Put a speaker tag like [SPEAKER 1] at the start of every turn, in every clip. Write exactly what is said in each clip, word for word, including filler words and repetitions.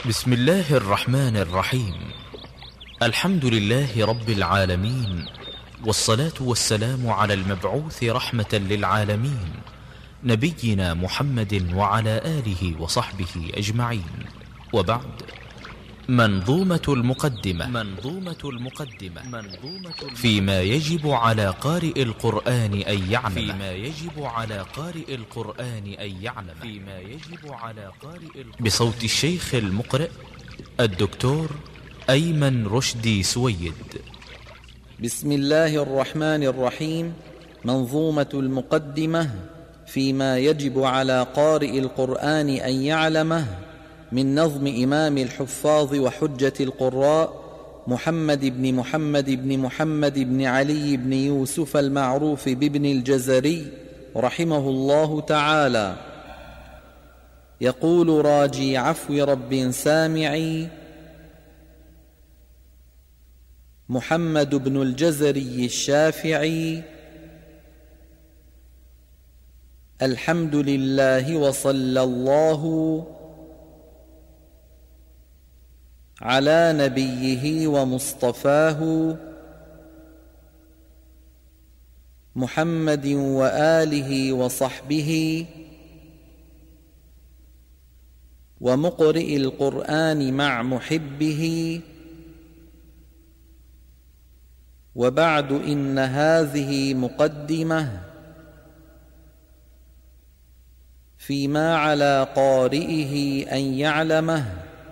[SPEAKER 1] بسم الله الرحمن الرحيم. الحمد لله رب العالمين، والصلاة والسلام على المبعوث رحمة للعالمين نبينا محمد وعلى آله وصحبه أجمعين، وبعد. منظومة المقدمة منظومة المقدمة منظومة فيما يجب على قارئ القرآن أن يعلم فيما يجب على قارئ القرآن أن يعلم فيما يجب على قارئ القرآن بصوت الشيخ المقرئ الدكتور أيمن رشدي سويد.
[SPEAKER 2] بسم الله الرحمن الرحيم. منظومة المقدمة فيما يجب على قارئ القرآن أن يعلمه، من نظم إمام الحفاظ وحجة القراء محمد بن محمد بن محمد بن علي بن يوسف المعروف بابن الجزري رحمه الله تعالى. يقول راجي عفو رب سامعي: محمد بن الجزري الشافعي، الحمد لله وصلى الله على نبيه ومصطفاه محمد وآله وصحبه ومقرئ القرآن مع محبه، وبعد، إن هذه مقدمة فيما على قارئه أن يعلمه،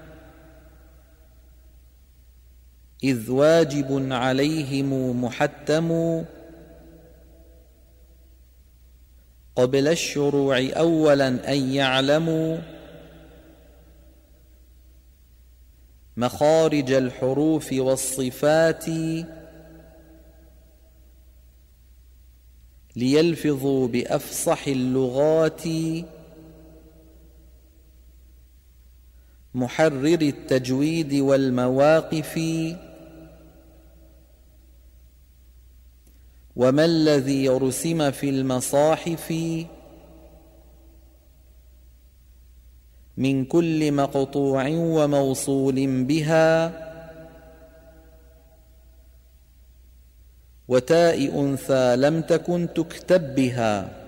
[SPEAKER 2] إذ واجب عليهم محتم قبل الشروع أولا أن يعلموا مخارج الحروف والصفات، ليلفظوا بأفصح اللغات، محرر التجويد والمواقف، وما الذي رسم في المصاحف من كل مقطوع وموصول بها، وتاء أنثى لم تكن تكتب بها.